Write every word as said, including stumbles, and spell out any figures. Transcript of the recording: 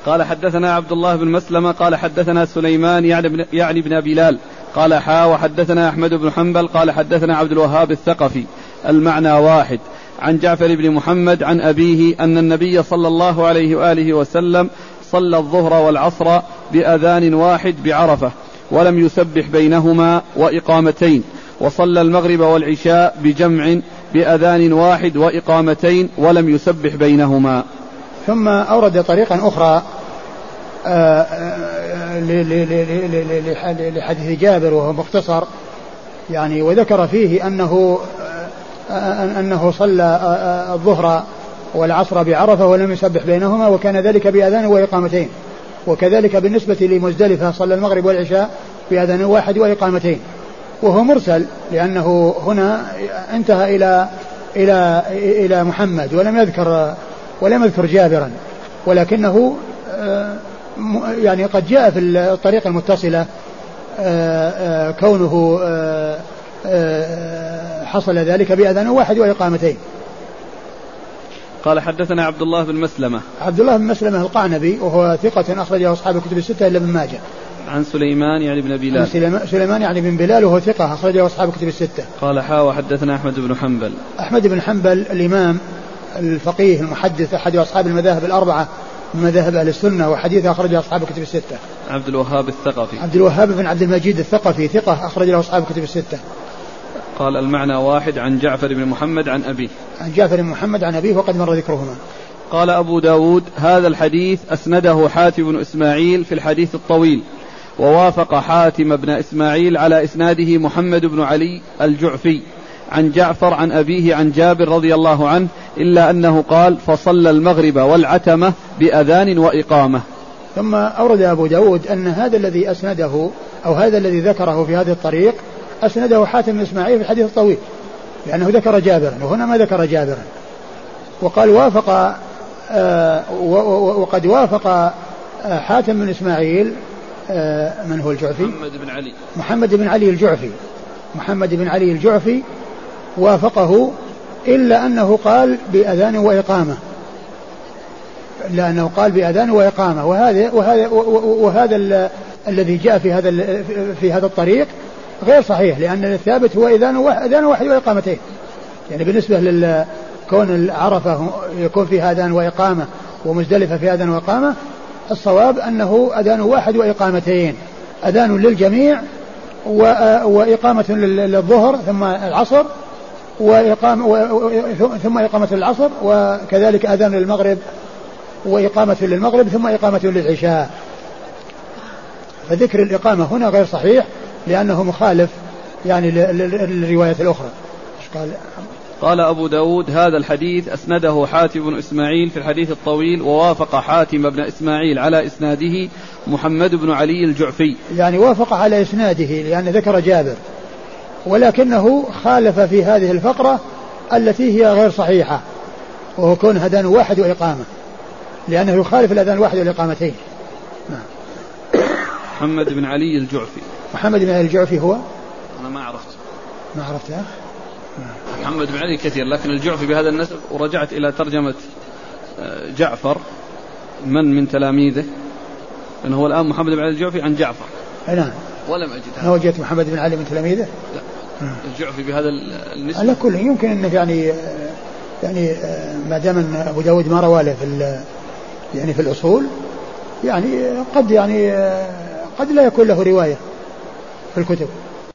قال حدثنا عبد الله بن مسلمة قال حدثنا سليمان يعني بن, يعني بن بلال قال حا وحدثنا أحمد بن حنبل قال حدثنا عبد الوهاب الثقفي المعنى واحد عن جعفر بن محمد عن أبيه أن النبي صلى الله عليه وآله وسلم صلى الظهر والعصر بأذان واحد بعرفة ولم يسبح بينهما وإقامتين، وصلى المغرب والعشاء بجمع بأذان واحد وإقامتين ولم يسبح بينهما. ثم أورد طريقا أخرى لحديث جابر وهو مختصر يعني، وذكر فيه أنه أنه صلى الظهر والعصر بعرفة ولم يسبح بينهما وكان ذلك بأذان وإقامتين، وكذلك بالنسبة لمزدلفة صلى المغرب والعشاء بأذان واحد وإقامتين، وهو مرسل لأنه هنا انتهى إلى إلى إلى محمد ولم يذكر ولم يذكر جابرا، ولكنه يعني قد جاء في الطريقة المتصلة كونه حصل ذلك بأذان واحد وإقامتين. قال حدثنا عبد الله بن مسلمة عبد الله بن مسلمة القعنبي وهو ثقة أخرجه أصحاب الكتب الستة إلا ابن ماجه. عن سليمان يعني بن بلال سليمان يعني بن بلال وهو ثقة أخرجه أصحاب الكتب الستة. قال حا وحدثنا أحمد بن حنبل أحمد بن حنبل الإمام الفقيه المحدث أحد أصحاب المذاهب الأربعة من مذاهب أهل السنة وحديث أخرجه أصحاب الكتب الستة. عبد الوهاب الثقفي عبد الوهاب بن عبد المجيد الثقفي ثقة أخرج له أصحاب الكتب الستة. قال المعنى واحد عن جعفر بن محمد عن أبيه عن جعفر بن محمد عن أبيه وقد مر ذكرهما. قال أبو داود هذا الحديث أسنده حاتم بن إسماعيل في الحديث الطويل، ووافق حاتم بن إسماعيل على إسناده محمد بن علي الجعفي عن جعفر عن أبيه عن جابر رضي الله عنه، إلا أنه قال فصلى المغرب والعتمة بأذان وإقامة. ثم أورد أبو داود أن هذا الذي أسنده أو هذا الذي ذكره في هذه الطريق أسنده حاتم بن إسماعيل في الحديث الطويل، لأنه ذكر جابرا وهنا ما ذكر جابرا، وقال وافق آه وقد وافق آه حاتم بن إسماعيل آه من هو الجعفي؟ محمد بن علي محمد بن علي الجعفي محمد بن علي الجعفي وافقه، إلا أنه قال بأذان وإقامة إلا أنه قال بأذان وإقامة وهذا وهذا وهذا الذي جاء في هذا في هذا الطريق غير صحيح، لأن الثابت هو أذان أذان واحد وإقامتين. يعني بالنسبة لكون العرفة يكون فيها أذان وإقامة ومزدلفة في أذان وإقامة، الصواب أنه أذان واحد وإقامتين، أذان للجميع وإقامة للظهر ثم العصر وإقامة ثم إقامة للعصر، وكذلك أذان للمغرب وإقامة للمغرب ثم إقامة للعشاء. فذكر الإقامة هنا غير صحيح لأنه مخالف يعني للرواية الأخرى. قال قال أبو داود هذا الحديث أسنده حاتم بن إسماعيل في الحديث الطويل، ووافق حاتم بن إسماعيل على إسناده محمد بن علي الجعفي. يعني وافق على إسناده لأن ذكر جابر، ولكنه خالف في هذه الفقرة التي هي غير صحيحة، وهو كون أذان واحد وإقامة، لأنه يخالف الأذان الواحد والإقامتين. نعم. محمد بن علي الجعفي محمد بن علي الجعفي هو أنا ما عرفت ما عرفت يا محمد بن علي كثير، لكن الجعفي بهذا النسب، ورجعت إلى ترجمة جعفر من من تلاميذه، لأنه هو الآن محمد بن علي الجعفي عن جعفر. نعم. ولم أجد هذا. أنا وجدت محمد بن علي من تلاميذه. لا. الجعفي بهذا النسبة. على كل يمكن أنه يعني يعني ما دام أن أبو داود ما رواه له في يعني في الأصول، يعني قد يعني قد لا يكون له رواية في الكتب.